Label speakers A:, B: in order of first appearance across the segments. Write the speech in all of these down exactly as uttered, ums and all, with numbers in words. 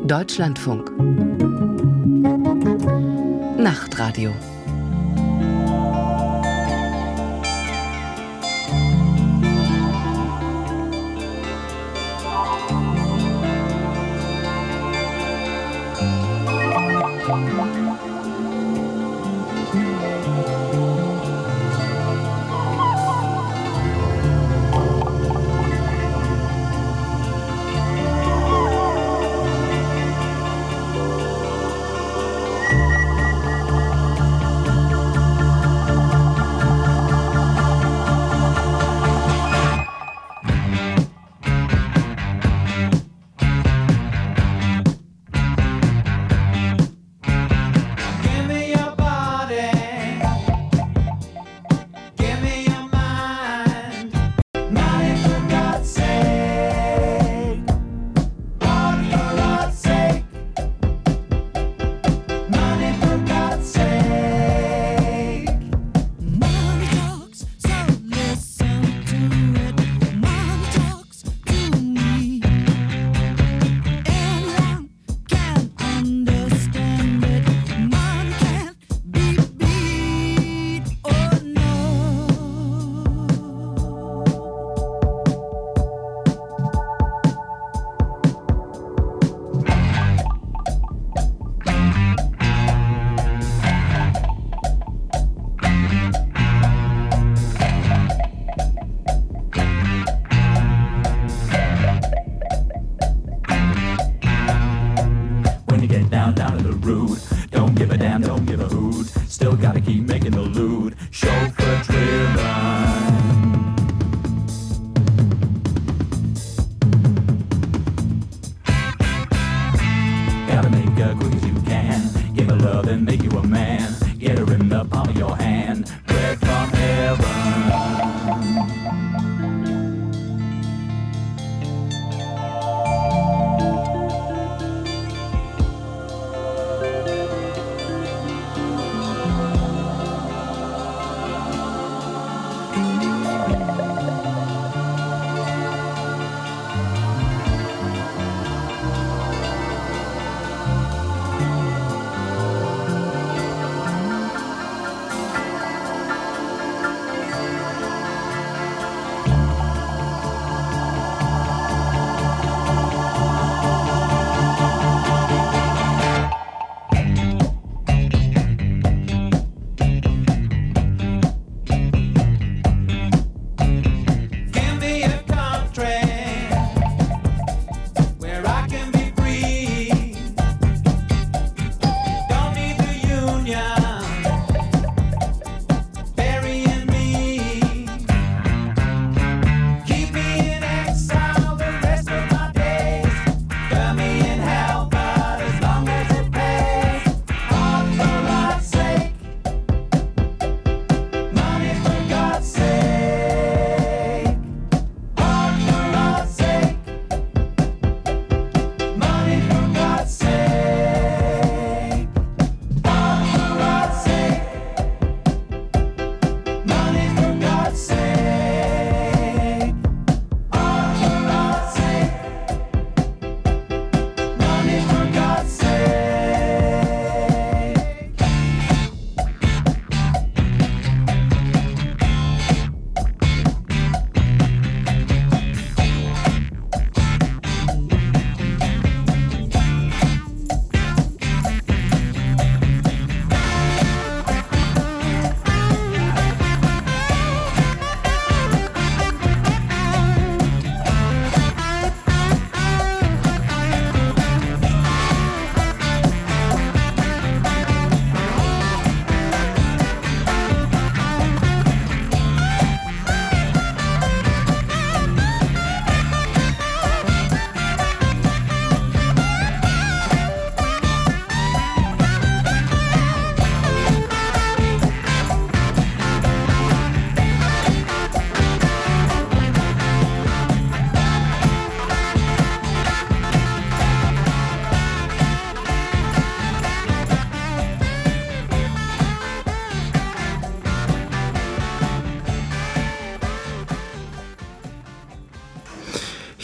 A: Deutschlandfunk. Nachtradio.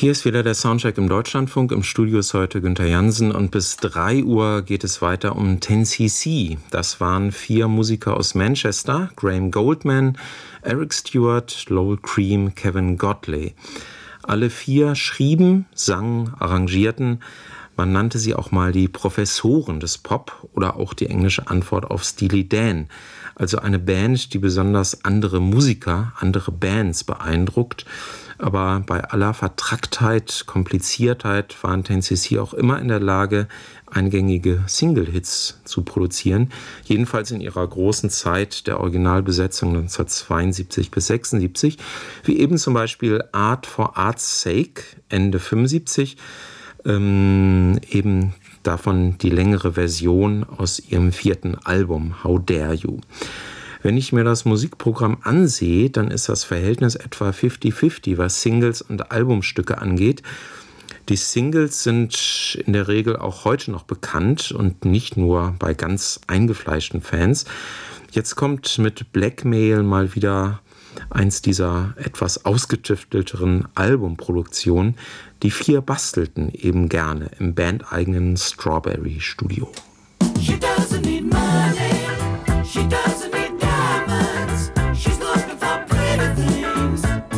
B: Hier ist wieder der Soundcheck im Deutschlandfunk. Im Studio ist heute Günther Jansen und bis drei Uhr geht es weiter um ten C C. Das waren vier Musiker aus Manchester: Graham Goldman, Eric Stewart, Lowell Cream, Kevin Godley. Alle vier schrieben, sangen, arrangierten. Man nannte sie auch mal die Professoren des Pop oder auch die englische Antwort auf Steely Dan. Also eine Band, die besonders andere Musiker, andere Bands beeindruckt. Aber bei aller Vertracktheit, Kompliziertheit waren ten C C auch immer in der Lage, eingängige Single-Hits zu produzieren. Jedenfalls in ihrer großen Zeit der Originalbesetzung neunzehnhundertzweiundsiebzig bis sechsundsiebzig, wie eben zum Beispiel Art for Art's Sake Ende fünfundsiebzig, ähm, eben davon die längere Version aus ihrem vierten Album How Dare You. Wenn ich mir das Musikprogramm ansehe, dann ist das Verhältnis etwa fünfzig fünfzig, was Singles und Albumstücke angeht. Die Singles sind in der Regel auch heute noch bekannt und nicht nur bei ganz eingefleischten Fans. Jetzt kommt mit Blackmail mal wieder eins dieser etwas ausgetüftelteren Albumproduktionen. Die vier bastelten eben gerne im bandeigenen Strawberry Studio.
C: She doesn't need money, she doesn't need diamonds, she's looking for pretty things.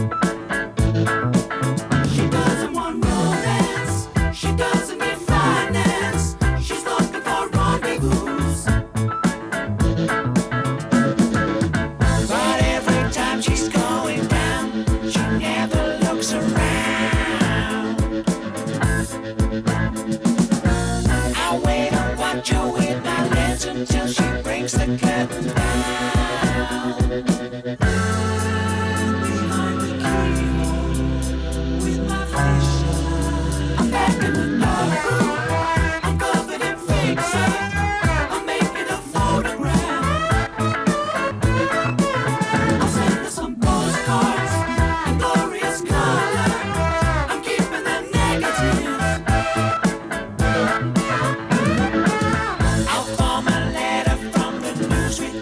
C: She doesn't want romance, she doesn't need finance, she's looking for rendezvous. But every time she's going down, she never looks around. I wait and watch her with my lens until she brings the curtain down. Behind the keyhole with my face shut. I'm back in the dark. I'm covered in fake sun. I'm making a photograph. I'll send her some postcards in glorious color. I'm keeping them negatives. I'll form a letter from the news with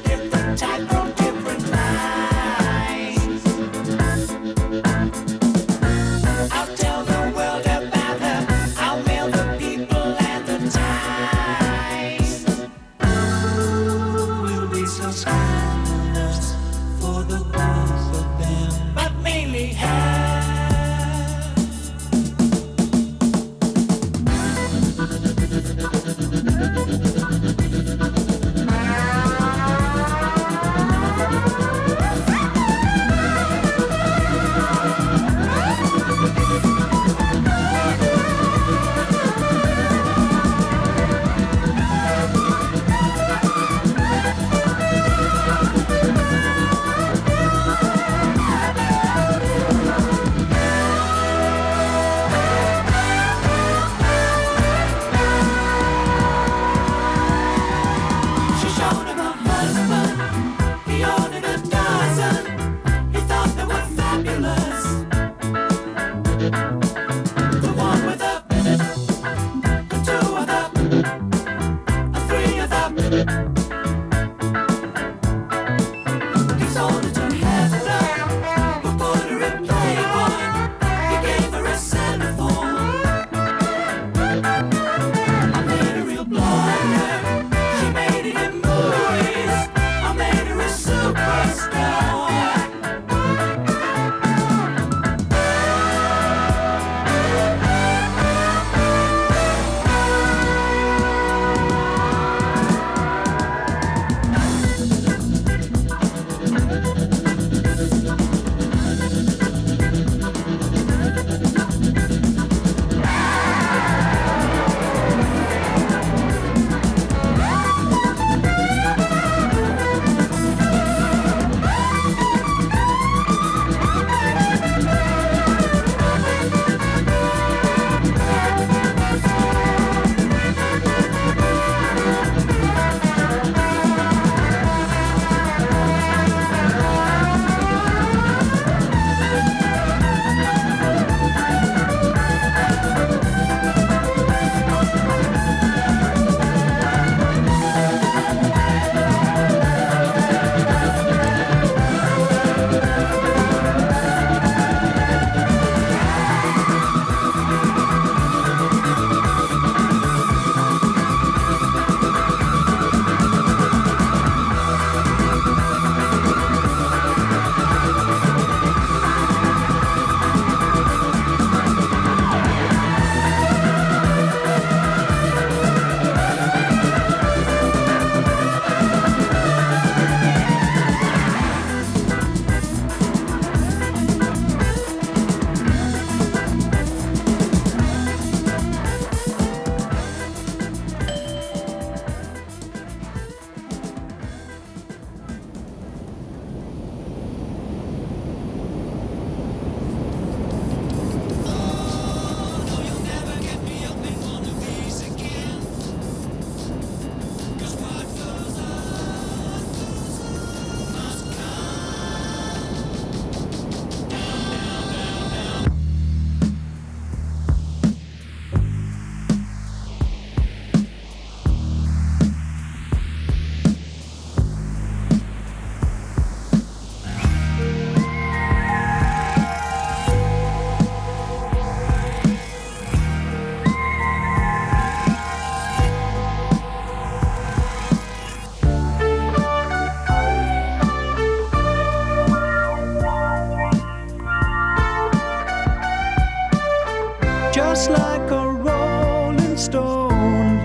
D: just like a rolling stone.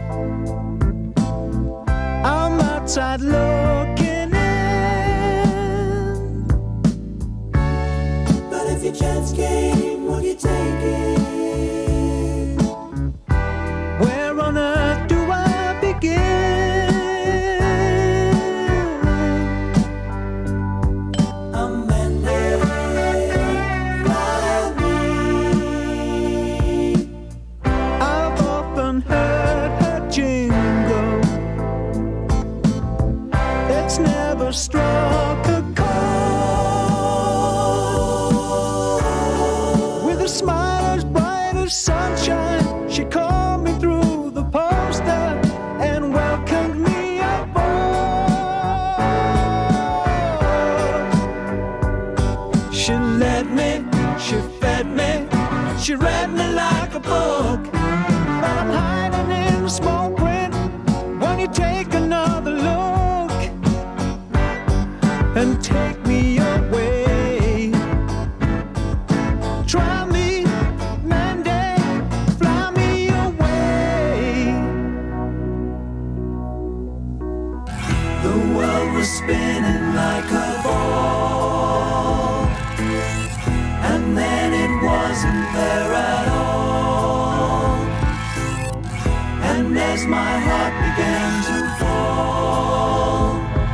D: I'm outside looking in,
C: But if your chance came, would you take it?
D: where on earth do I begin?
C: Amanda, fly me.
D: I've often heard her jingle. It's never struck a chord. With a smile as bright as sunshine, she called me through the poster and welcomed me aboard. She led me, she fed me, she read me like a book. But I'm hiding in the small print when you take another look and take me away. Try me, Mandy, fly me away.
C: The world was spinning like a ball, and then it wasn't there at all. And as my heart began to fall,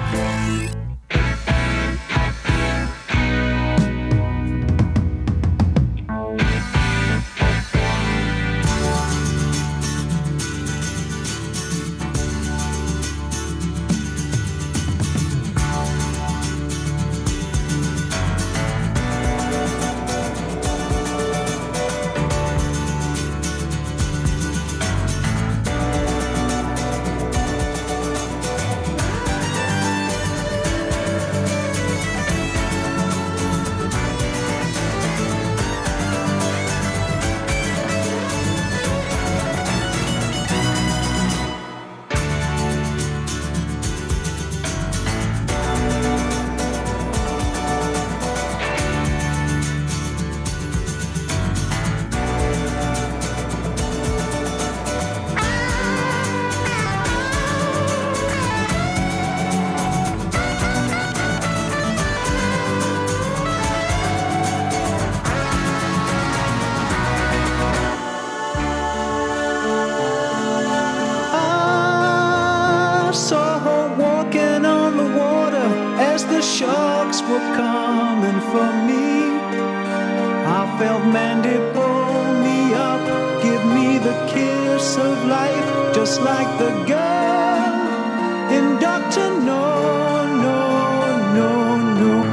D: I saw her walking on the water as the sharks were coming for me. I felt Mandy pull me up, give me the kiss of life, just like the girl in Doctor No, no, no, no.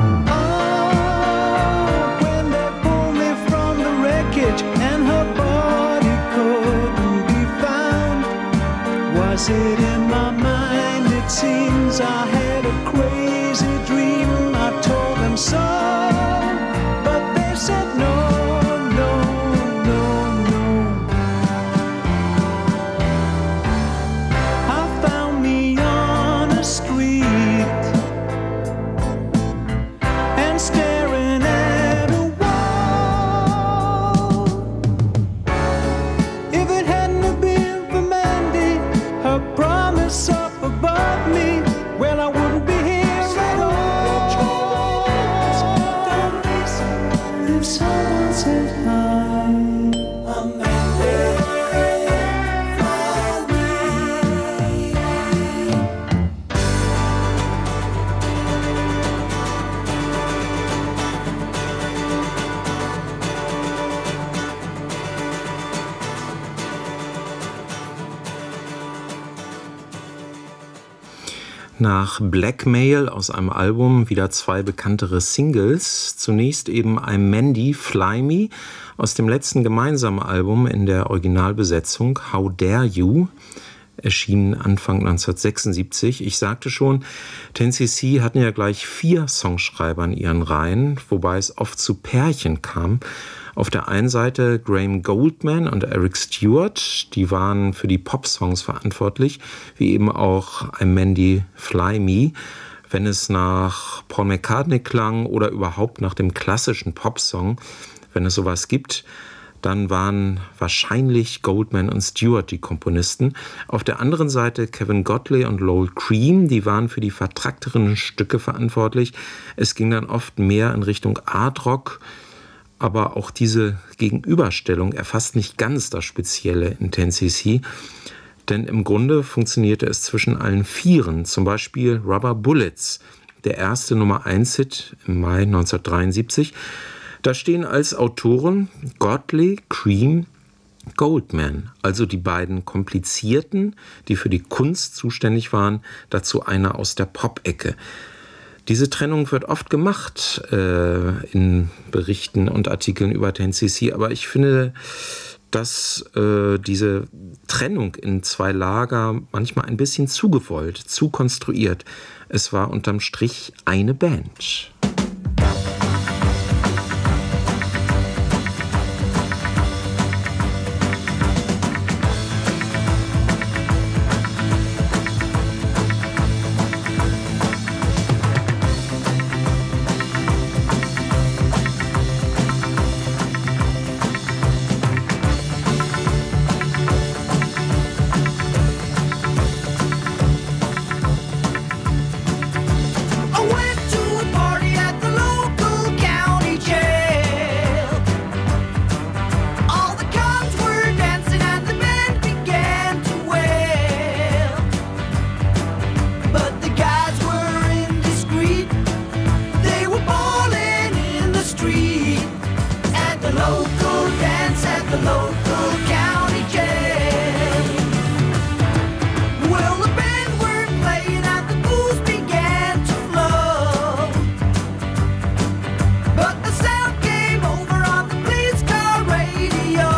D: Oh, when they pulled me from the wreckage and her body couldn't be found. Was it in my mind? It seems I had a crazy dream. I told them so, but they said no, no, no, no. I found me on a street and staring at a wall. If it hadn't have been for Mandy, her promise up above me, well, I wouldn't be here at all. If someone said hi,
C: Amanda, fly me.
B: Nach Blackmail aus einem Album wieder zwei bekanntere Singles. Zunächst eben I'm Mandy, Fly Me aus dem letzten gemeinsamen Album in der Originalbesetzung How Dare You, erschien Anfang neunzehnhundertsechsundsiebzig. Ich sagte schon, ten C C hatten ja gleich vier Songschreiber in ihren Reihen, wobei es oft zu Pärchen kam. Auf der einen Seite Graham Goldman und Eric Stewart, die waren für die Pop-Songs verantwortlich, wie eben auch I'm Mandy, Fly Me. Wenn es nach Paul McCartney klang oder überhaupt nach dem klassischen Popsong, wenn es sowas gibt, dann waren wahrscheinlich Goldman und Stewart die Komponisten. Auf der anderen Seite Kevin Godley und Lowell Cream, die waren für die vertrackteren Stücke verantwortlich. Es ging dann oft mehr in Richtung Art Rock, aber auch diese Gegenüberstellung erfasst nicht ganz das Spezielle in ten C C, denn im Grunde funktionierte es zwischen allen Vieren, zum Beispiel Rubber Bullets, der erste Nummer eins Hit im Mai neunzehnhundertdreiundsiebzig. Da stehen als Autoren Godley, Cream, Goldman, also die beiden Komplizierten, die für die Kunst zuständig waren, dazu einer aus der Pop-Ecke. Diese Trennung wird oft gemacht äh, in Berichten und Artikeln über ten C C, aber ich finde, dass äh, diese Trennung in zwei Lager manchmal ein bisschen zu gewollt, zu konstruiert. Es war unterm Strich eine Band.
C: I went to a party at the local county jail. All the cops were dancing and the band began to wail. But the guys were indiscreet. They were ballin' in the street at the local dance at the local county jail. Well, the band were playing and the booze began to flow. But the sound came over on the police car radio.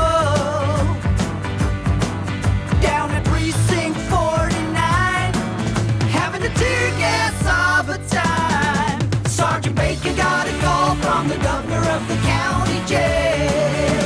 C: Down at precinct forty-nine, having a tear gas of a time. Sergeant Baker got a call from the governor of the county jail.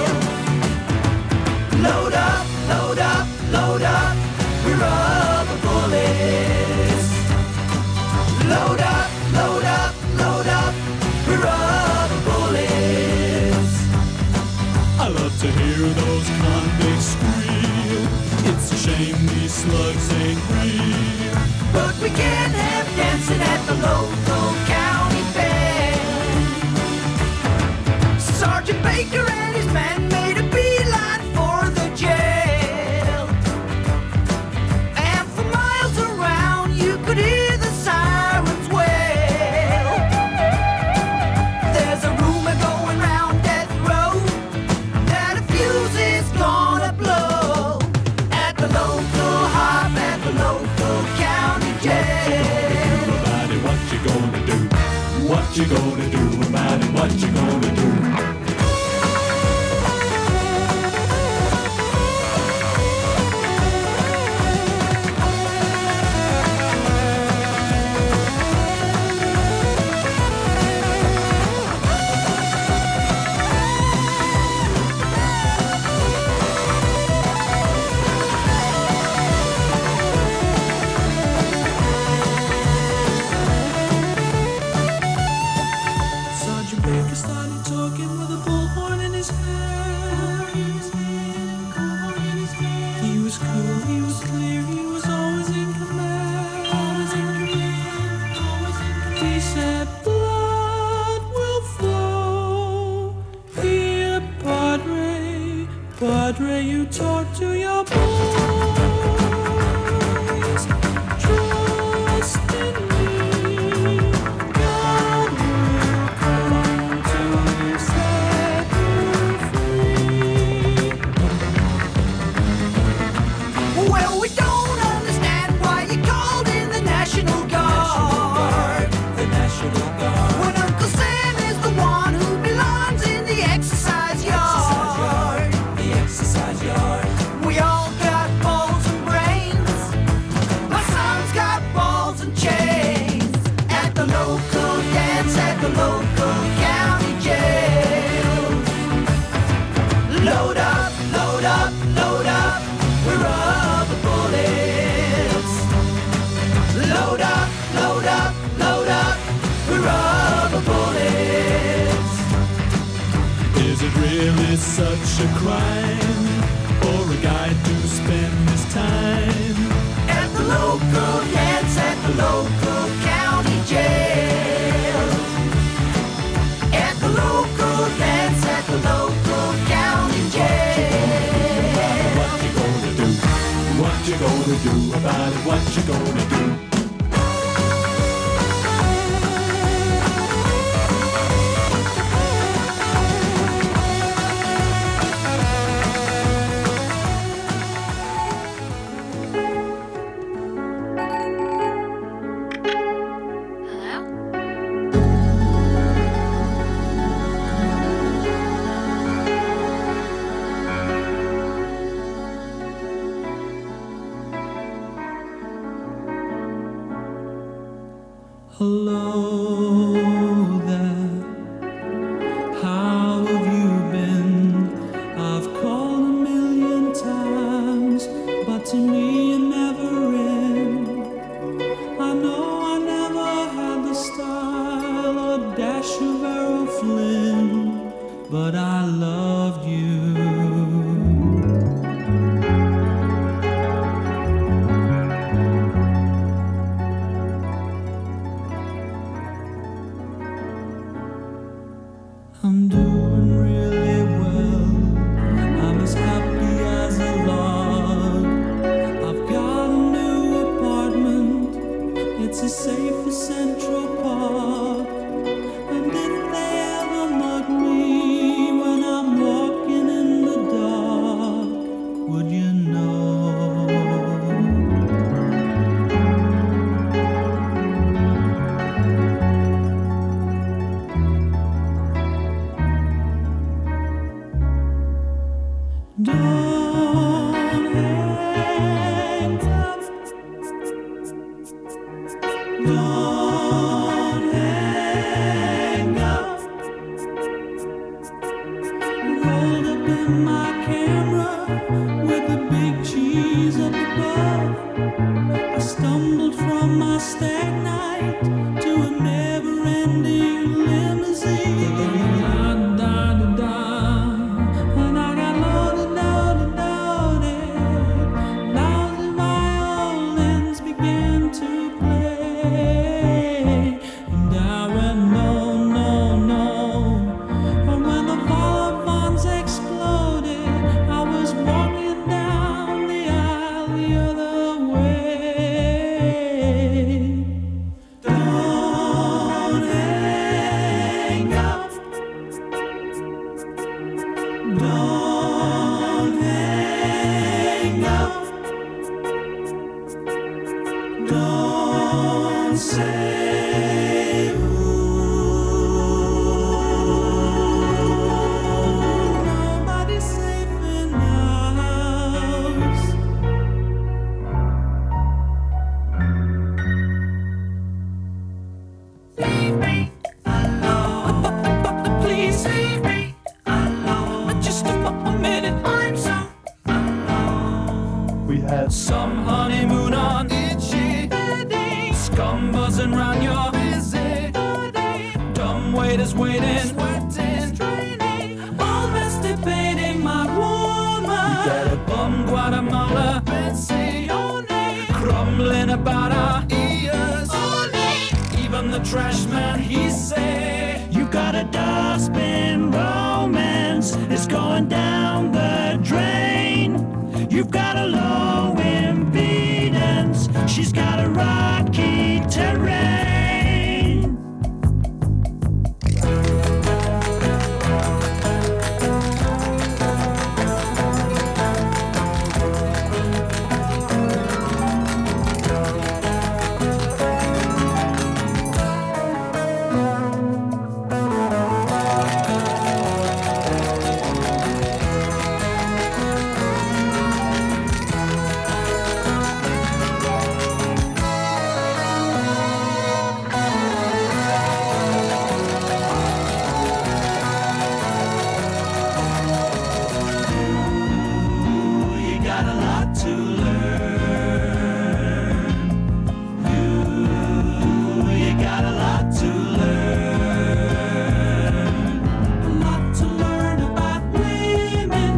C: Load up, load up, load up, we're rubber bullets. Load up, load up, load up, we're rubber bullets.
E: I love to hear those convicts squeal. It's a shame these slugs ain't real.
C: But we can't have dancing at the local county band. Sergeant Baker and his men made a beeline for the jail. And for miles around you could hear the sirens wail. There's a rumor going round death row that a fuse is gonna blow at the local hop, at the local county jail.
E: About it, what you gonna do? What you gonna do about it? What you gonna do?
C: Sergeant Baker started talking with a bullhorn in his hand. He was cool, he was clear, he was always in command. Always in command, always in command. He said, blood will flow. Here, Padre, Padre, you talk to your boys. Trust in me. God will come to set you free. Well, we don't understand why you called in the National Guard. The National Guard. When Uncle Sam is the one who belongs in the exercise yard. The exercise yard. We all got balls.
E: such a crime for a guy to spend his time
C: At the local dance at the local county jail. At the local dance at the local county jail.
E: What you gonna do? What you gonna do about it? What you gonna do?
D: Hello there, how have you been? I've called a million times, but to me you're never in. I know I never had the style or dash of Errol Flynn, but I loved you. I'm doing really well. I'm as happy as a log. I've got a new apartment. It's as safe as Central Park. And if they ever mug me when I'm walking in the dark, would you know? Don't hang up. Don't hang up. Rolled up in my camera with the big cheese up above. I stumbled from my stag night to a never-ending limousine. Da, da, da, da. And I got loaded, loaded, loaded. Lousy violins began to play. And I went, no, no, no. And when the vol-au-vents exploded, I was walking down the aisle the other way. Don't hang up. Don't hang up. Don't say ooh. Nobody's safe in the house. Leave me alone. Please leave me alone. Just a minute. I'm so alone.
E: We had
D: Some honeymoon on itchy scum buzzing round your busy dumb waiters waiting, sweating, straining, all masturbating my woman. Bum Guatemala, Betsy, crumbling about our ears. Even the trash man, he say, you got a dustbin romance. It's going down the drain. You've got a low impedance. She's got a rocky terrain. Women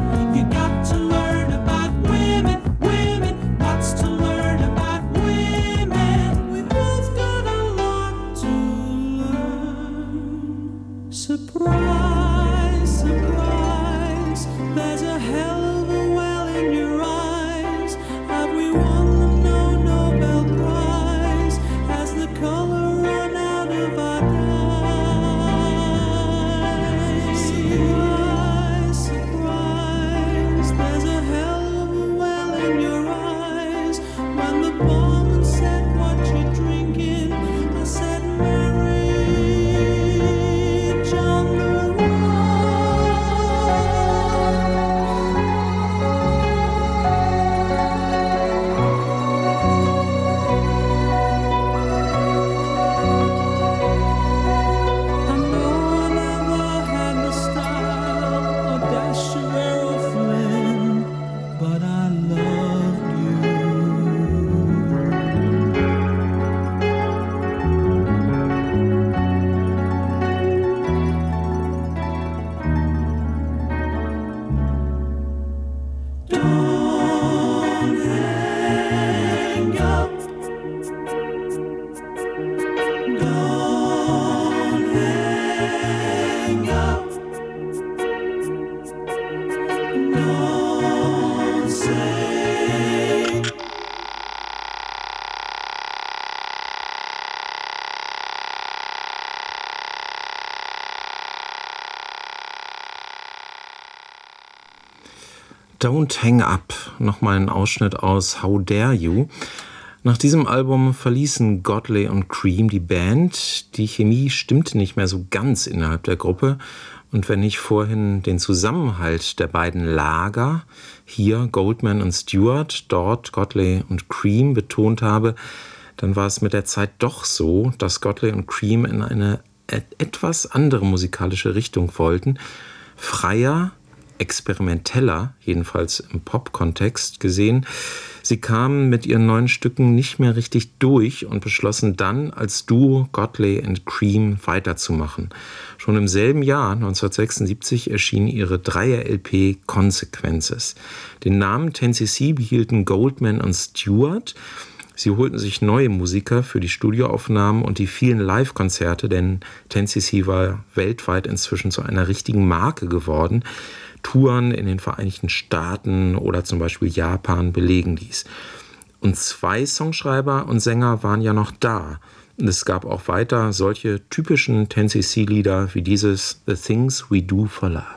B: Don't Hang Up, nochmal ein Ausschnitt aus How Dare You. Nach diesem Album verließen Godley und Cream die Band. Die Chemie stimmte nicht mehr so ganz innerhalb der Gruppe. Und wenn ich vorhin den Zusammenhalt der beiden Lager, hier Goldman und Stewart, dort Godley und Cream, betont habe, dann war es mit der Zeit doch so, dass Godley und Cream in eine etwas andere musikalische Richtung wollten. Freier, experimenteller, jedenfalls im Pop-Kontext gesehen. Sie kamen mit ihren neuen Stücken nicht mehr richtig durch und beschlossen dann, als Duo Godley and Cream weiterzumachen. Schon im selben Jahr, neunzehnhundertsechsundsiebzig, erschien ihre Dreier-L P Consequences. Den Namen ten C C behielten Goldman und Stewart. Sie holten sich neue Musiker für die Studioaufnahmen und die vielen Live-Konzerte, denn ten C C war weltweit inzwischen zu einer richtigen Marke geworden. Touren in den Vereinigten Staaten oder zum Beispiel Japan belegen dies. Und zwei Songschreiber und Sänger waren ja noch da. Und es gab auch weiter solche typischen ten C C-Lieder wie dieses The Things We Do for Love.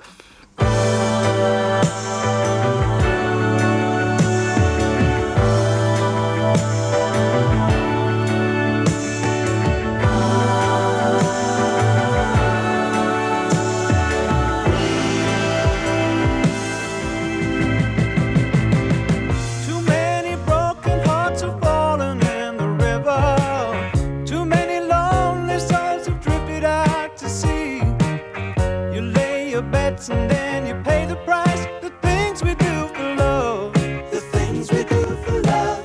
D: And then you pay the price. The things we do for love. The things we do for love.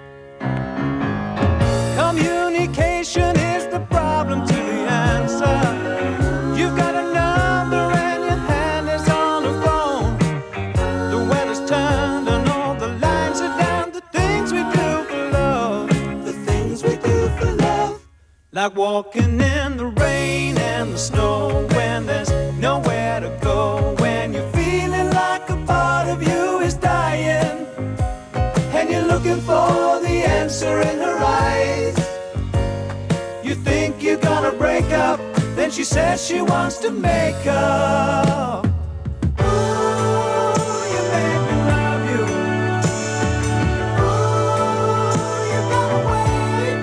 D: Communication is the problem to the answer. You've got a number and your hand is on the phone. The weather's turned and all the lines are down. The things we do for love. The things we do for love. Like walking in the rain and the snow when there's nowhere to go, when you're feeling like a part of you is dying, and you're looking for the answer in her eyes. You think you're gonna break up, then she says she wants to make up. Ooh, you make me love you. Ooh, you got away.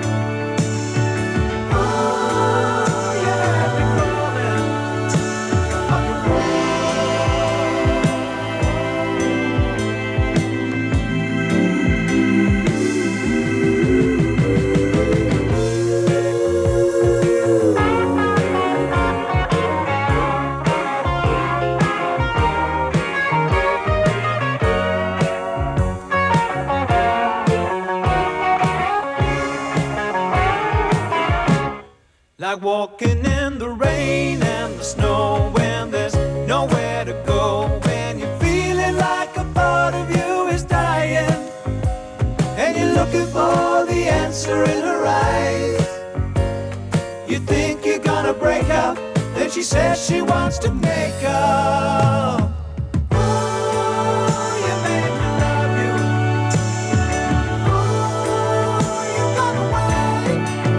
D: Ooh, you have me crawling. Like walking in the rain and the snow when there's nowhere to go, when you're feeling like a part of you is dying, and you're looking for the answer in her eyes. You think you're gonna break up, then she says she wants to make up. Ooh, you make me love you. Ooh, you got away.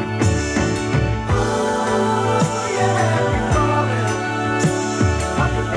D: Ooh, you have me falling like a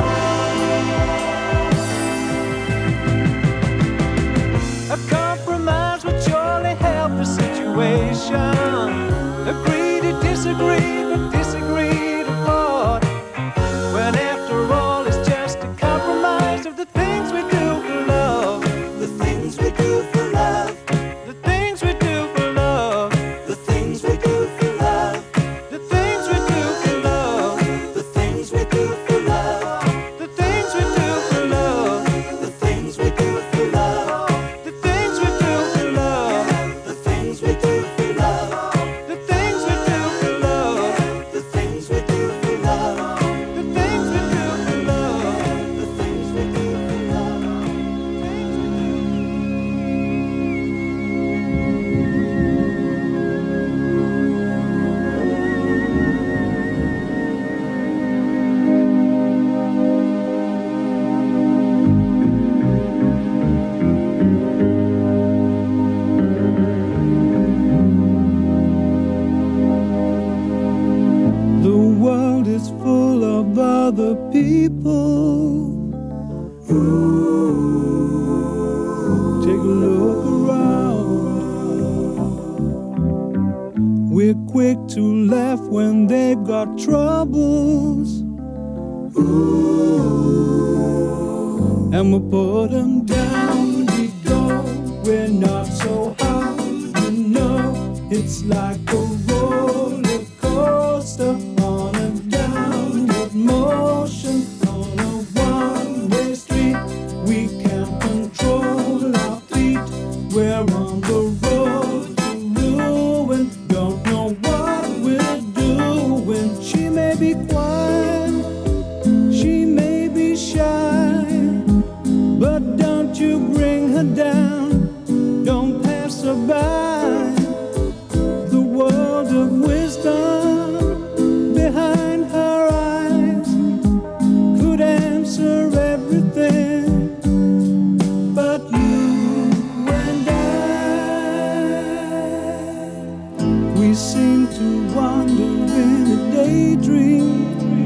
D: wall. A compromise would surely help the situation. Agree to disagree, but disagree to part. When after all it's just a compromise of the things we do for love. The things we do for love. The things we do for love. The things we do for love. The things we do for love. The things we do for love. The things we do for love. The things we do for love. The things we do for love. The things we do for love. The things we do for love. The things we do for love. The things we do for love. The things we do for The world is full of other people. Ooh. quick to laugh when they've got troubles. Ooh. And we'll put them down, we go. We're not so hard, you know. It's like a roller coaster on a downward motion, on a one-way street. We can't control our feet. We're on the road to ruin. Don't know what we're doing. She may be quiet, she may be shy, but don't you bring her down. Don't pass her by. The world of wisdom behind her eyes could answer everything, but you and I, we seem to wander in a daydream.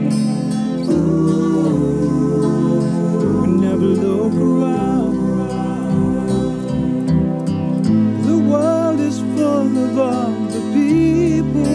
D: We never look around. The world is full of other people,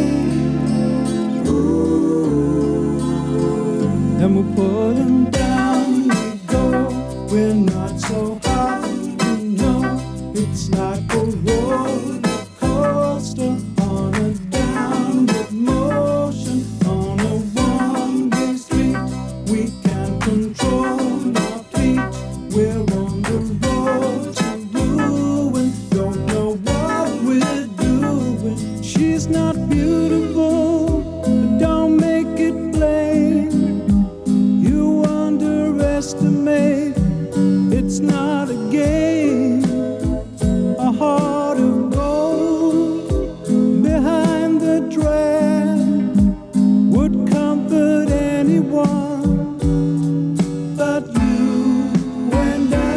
D: and we put them down, we go. We're not so hard, you know. It's like a roller coaster on a downward motion, on a one-way street. We can't control our feet. We're on the road to ruin. Don't know what we're doing. She's not beautiful, but don't make it plain. You underestimate. It's not a game. A heart of gold behind the dread would comfort anyone, but you and I.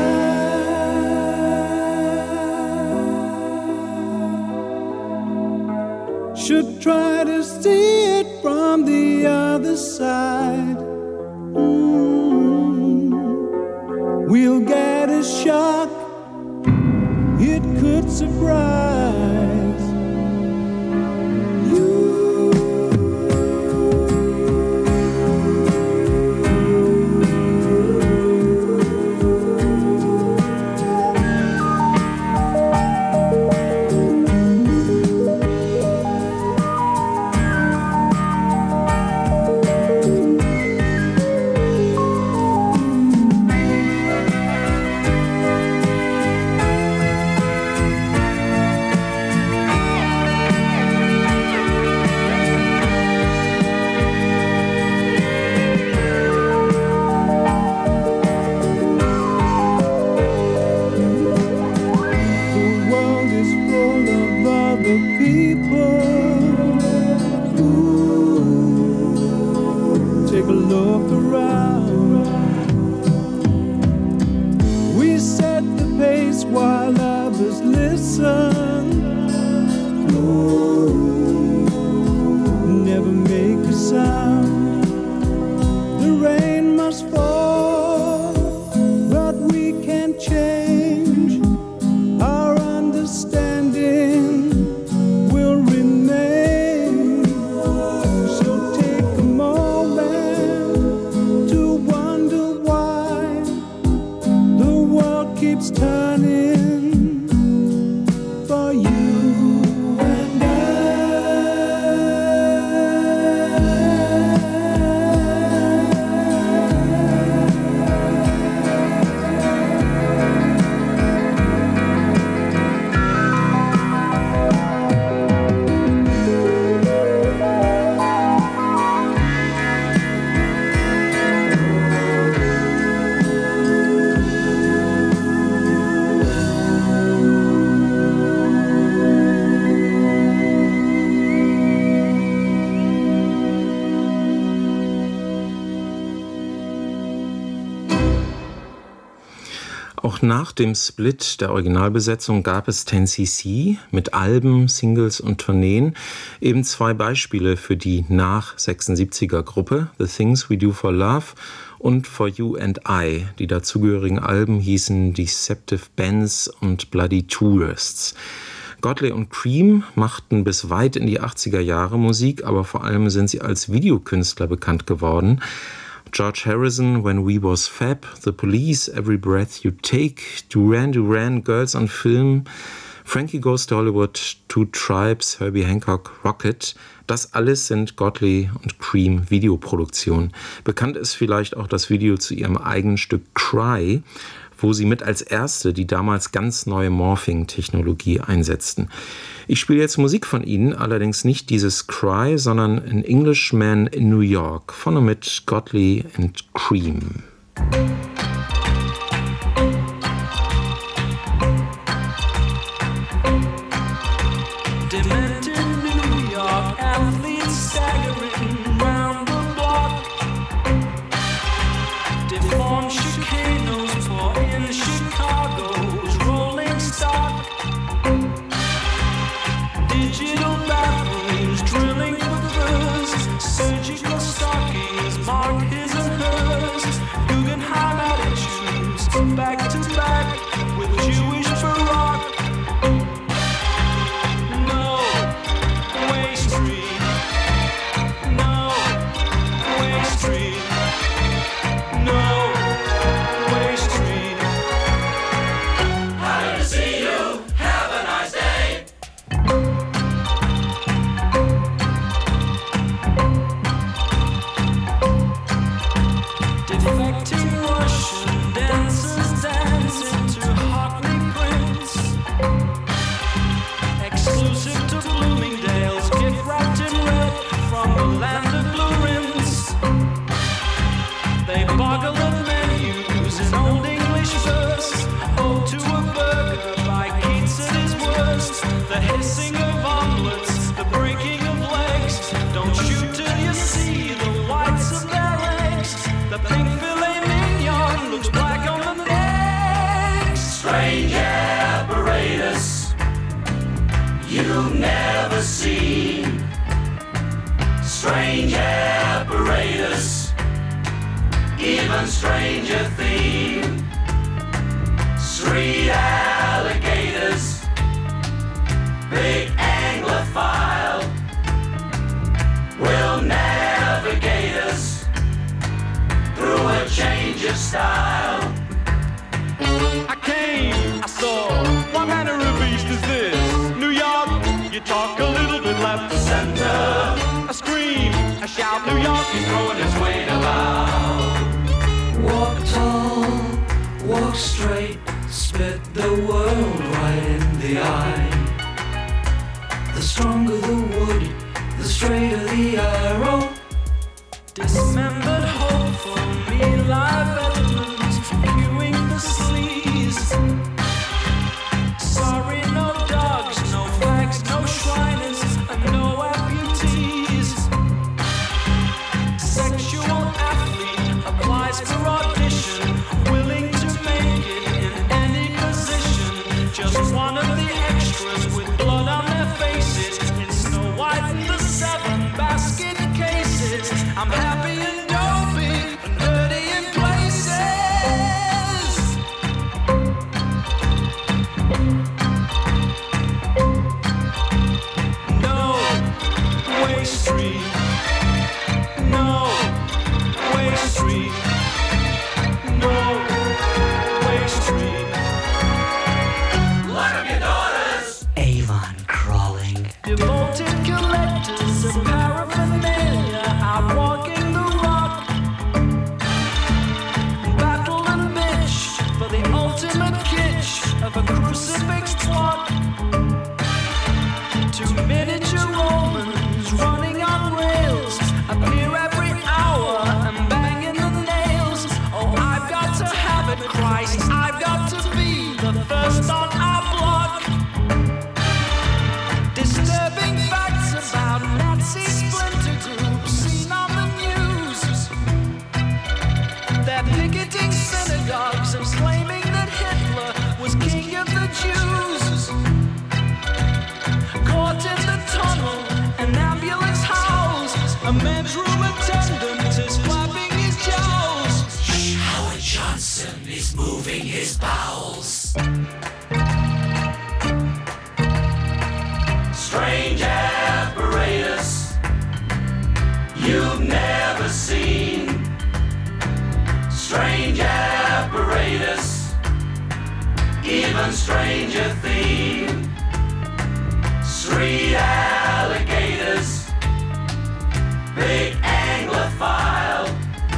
D: Should try to see it from the other side. Mm. We'll get a shock, it could surprise you. The world is full of other people. Ooh. Take a look around. We set the pace while others listen. Ooh. Never make a sound. The rain must fall, but we can't change. Our understanding will remain. So take a moment to wonder why the world keeps turning for you and I.
B: Auch nach dem Split der Originalbesetzung gab es ten C C mit Alben, Singles und Tourneen. Eben zwei Beispiele für die nach sechsundsiebziger Gruppe, The Things We Do for Love und For You and I. Die dazugehörigen Alben hießen Deceptive Bands und Bloody Tourists. Godley und Cream machten bis weit in die achtziger Jahre Musik, aber vor allem sind sie als Videokünstler bekannt geworden. George Harrison, When We Was Fab, The Police, Every Breath You Take, Duran Duran, Girls on Film, Frankie Goes to Hollywood, Two Tribes, Herbie Hancock, Rocket. Das alles sind Godley und Cream Videoproduktionen. Bekannt ist vielleicht auch das Video zu ihrem eigenen Stück Cry, wo sie mit als erste die damals ganz neue Morphing-Technologie einsetzten. Ich spiele jetzt Musik von ihnen, allerdings nicht dieses Cry, sondern An Englishman in New York, von und mit Godley and Cream.
C: Strange apparatus, even stranger theme. Street alligators, big anglophile, will navigate us through a change of style.
E: I came, I saw, what manner of beast is this? New York, you talk a little bit left of center. A scream, a shout, New York is throwing its weight about.
F: Walk tall, walk straight, spit the world right in the eye. The stronger the wood, the straighter the arrow.
E: Dismembered hope for me, live veterans, viewing the sleaze. Sorry, no dogs, no flags, no shriners, and no amputees. Sexual athlete applies for audition, willing to make it in any position. Just one of the extras with blood on their faces. In Snow White and the seven basket cases. I'm happy and dopey, dirty in places. No way street. No way street. No way street.
C: Lock up your daughters.
F: Avon crawling.
E: Devoted collectors of paraphernalia out walking the rock. Battle and bitch for the ultimate kitsch of a crucifix plot. Two miniature Romans running on rails appear every hour and banging the nails. Oh, I've got to have it, Christ. I've got to be the first on our block. Disturbing facts about Nazi splinter groups seen on the news. They're picketing synagogues and claiming that Hitler was king of the Jews. Caught in the tunnel, an ambulance howls. A men's room attendant is flapping his jowls.
C: Howard Johnson is moving his bowels.
F: even stranger theme. Street alligators, big Anglophile,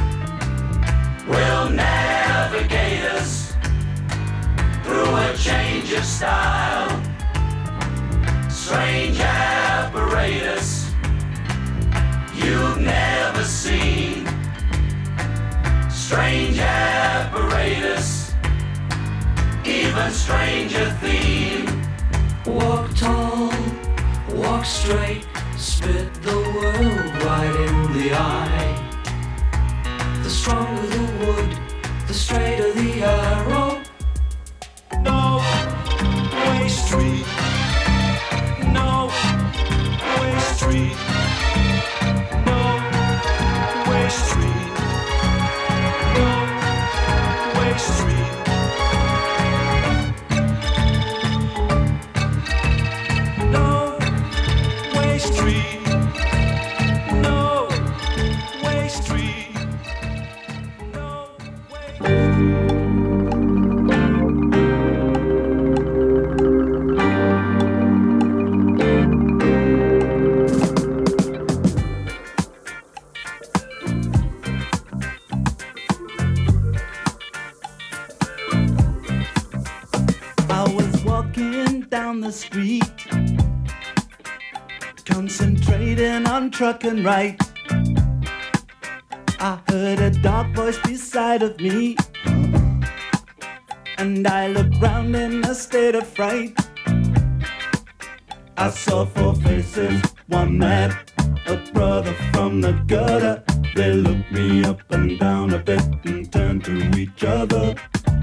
F: will navigate us through a change of style. Strange apparatus you've never seen. Strange apparatus, even stranger theme. Walk tall, walk straight, spit the world right in the eye. The stronger the wood, the straighter the arrow.
E: No way street. No way street. No way street. No way street. No way street. No way street. No way.
D: I was walking down the street, concentrating on trucking right. I heard a dark voice beside of me, and I looked round in a state of fright. I saw four faces, one man, a brother from the gutter. They looked me up and down a bit and turned to each other.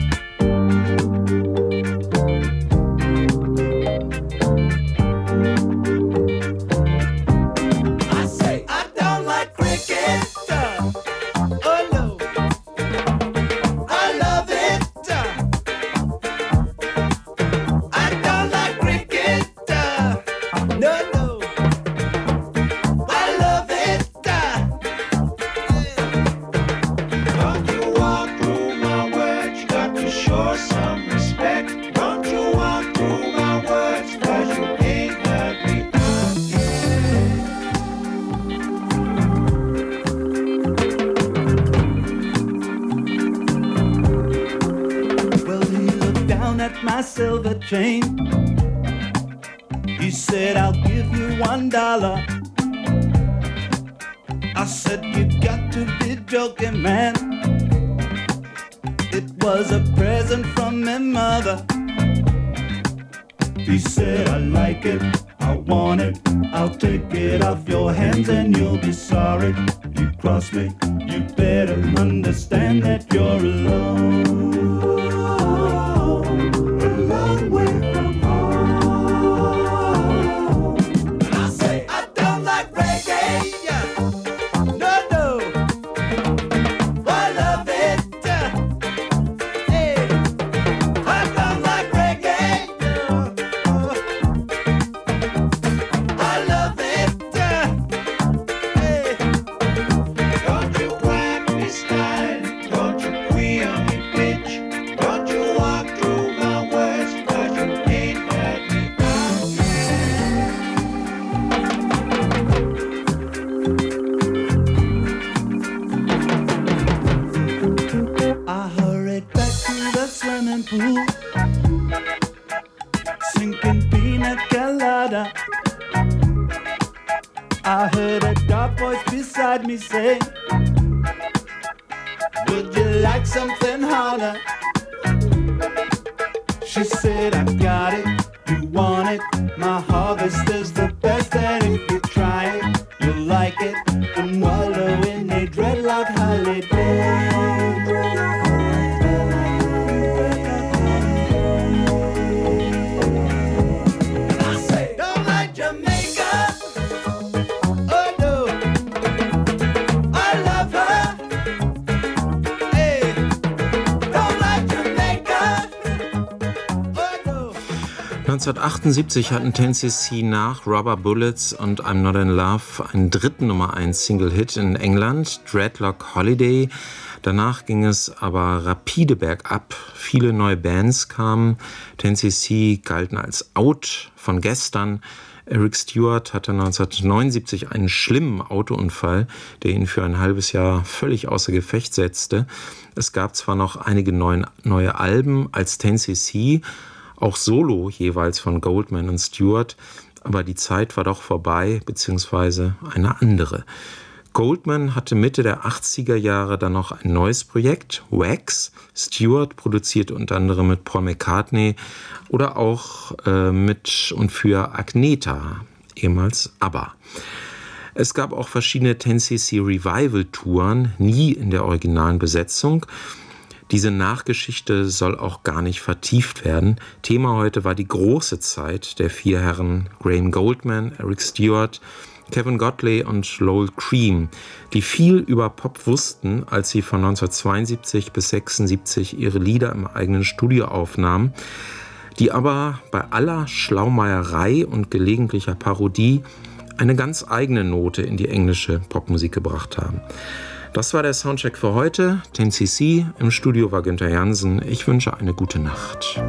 D: I say I don't like cricket. uh, Oh no, I love it. uh, I don't like cricket. uh, No, no, I love it. uh, Don't you walk through my words, you got to show some respect. Don't you walk through my words, cause you ain't heard me. Well, he looked down at my silver chain. He said, I'll give you one dollar. I said, you got to be joking, man. It was a present from my mother. He said, I like it, I want it, I'll take it off your hands and you'll be sorry. You cross me, you better understand that you're alone. A long way from home. And I say, I don't like reggae. No, no, I love it. Hey, I don't like reggae. I love it. Hey, don't you whack me style, don't you queer me bitch, don't you walk through my words, cause you ain't heard me out. I hurried back to the swimming pool, sinking pina colada. I heard a dark voice beside me say, would you like something harder? She said, I got it, you want it, my harvest is the best, and if you try it, you'll like it, and wallow in a dreadlock holiday. And I say, don't like Jamaica. Oh no, I love her. Hey, don't like Jamaica. Oh no.
B: neunzehnhundertachtundsiebzig hatten Ten C C nach Rubber Bullets und I'm Not in Love einen dritten Nummer eins Single-Hit in England, Dreadlock Holiday. Danach ging es aber rapide bergab. Viele neue Bands kamen. ten C C galten als out von gestern. Eric Stewart hatte neunzehnhundertneunundsiebzig einen schlimmen Autounfall, der ihn für ein halbes Jahr völlig außer Gefecht setzte. Es gab zwar noch einige neuen, neue Alben als ten C C, auch solo jeweils von Goldman und Stewart, aber die Zeit war doch vorbei, beziehungsweise eine andere. Goldman hatte Mitte der achtziger Jahre dann noch ein neues Projekt, Wax. Stewart produzierte unter anderem mit Paul McCartney oder auch äh, mit und für Agnetha, ehemals ABBA. Es gab auch verschiedene ten C C Revival-Touren, nie in der originalen Besetzung. Diese Nachgeschichte soll auch gar nicht vertieft werden. Thema heute war die große Zeit der vier Herren Graham Goldman, Eric Stewart, Kevin Godley und Lowell Cream, die viel über Pop wussten, als sie von neunzehnhundertzweiundsiebzig bis sechsundsiebzig ihre Lieder im eigenen Studio aufnahmen, die aber bei aller Schlaumeierei und gelegentlicher Parodie eine ganz eigene Note in die englische Popmusik gebracht haben. Das war der Soundcheck für heute. ten C C, im Studio war Günther Jansen. Ich wünsche eine gute Nacht.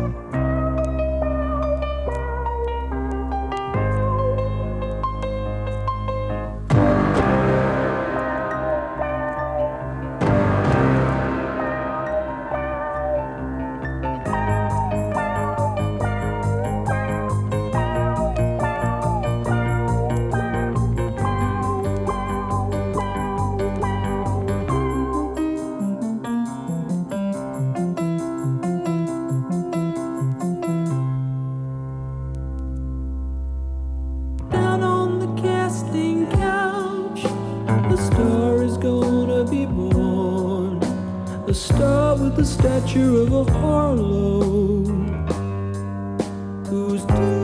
D: Down on the casting couch, a star is gonna be born. A star with the stature of a Harlow, who's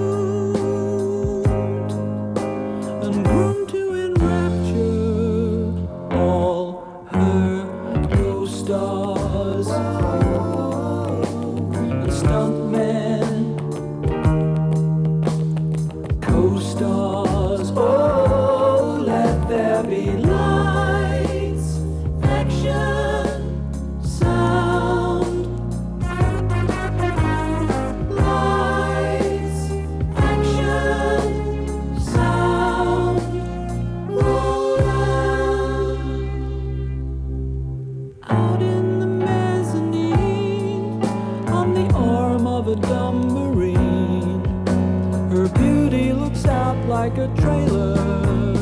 D: doomed and groomed to enrapture all her co-stars and stuntmen. Co-stars, oh, let there be lights, action, sound. Lights, action, sound. Roll on. Out in the mezzanine, on the arm of a dumb marine, her beauty looks out like a trailer.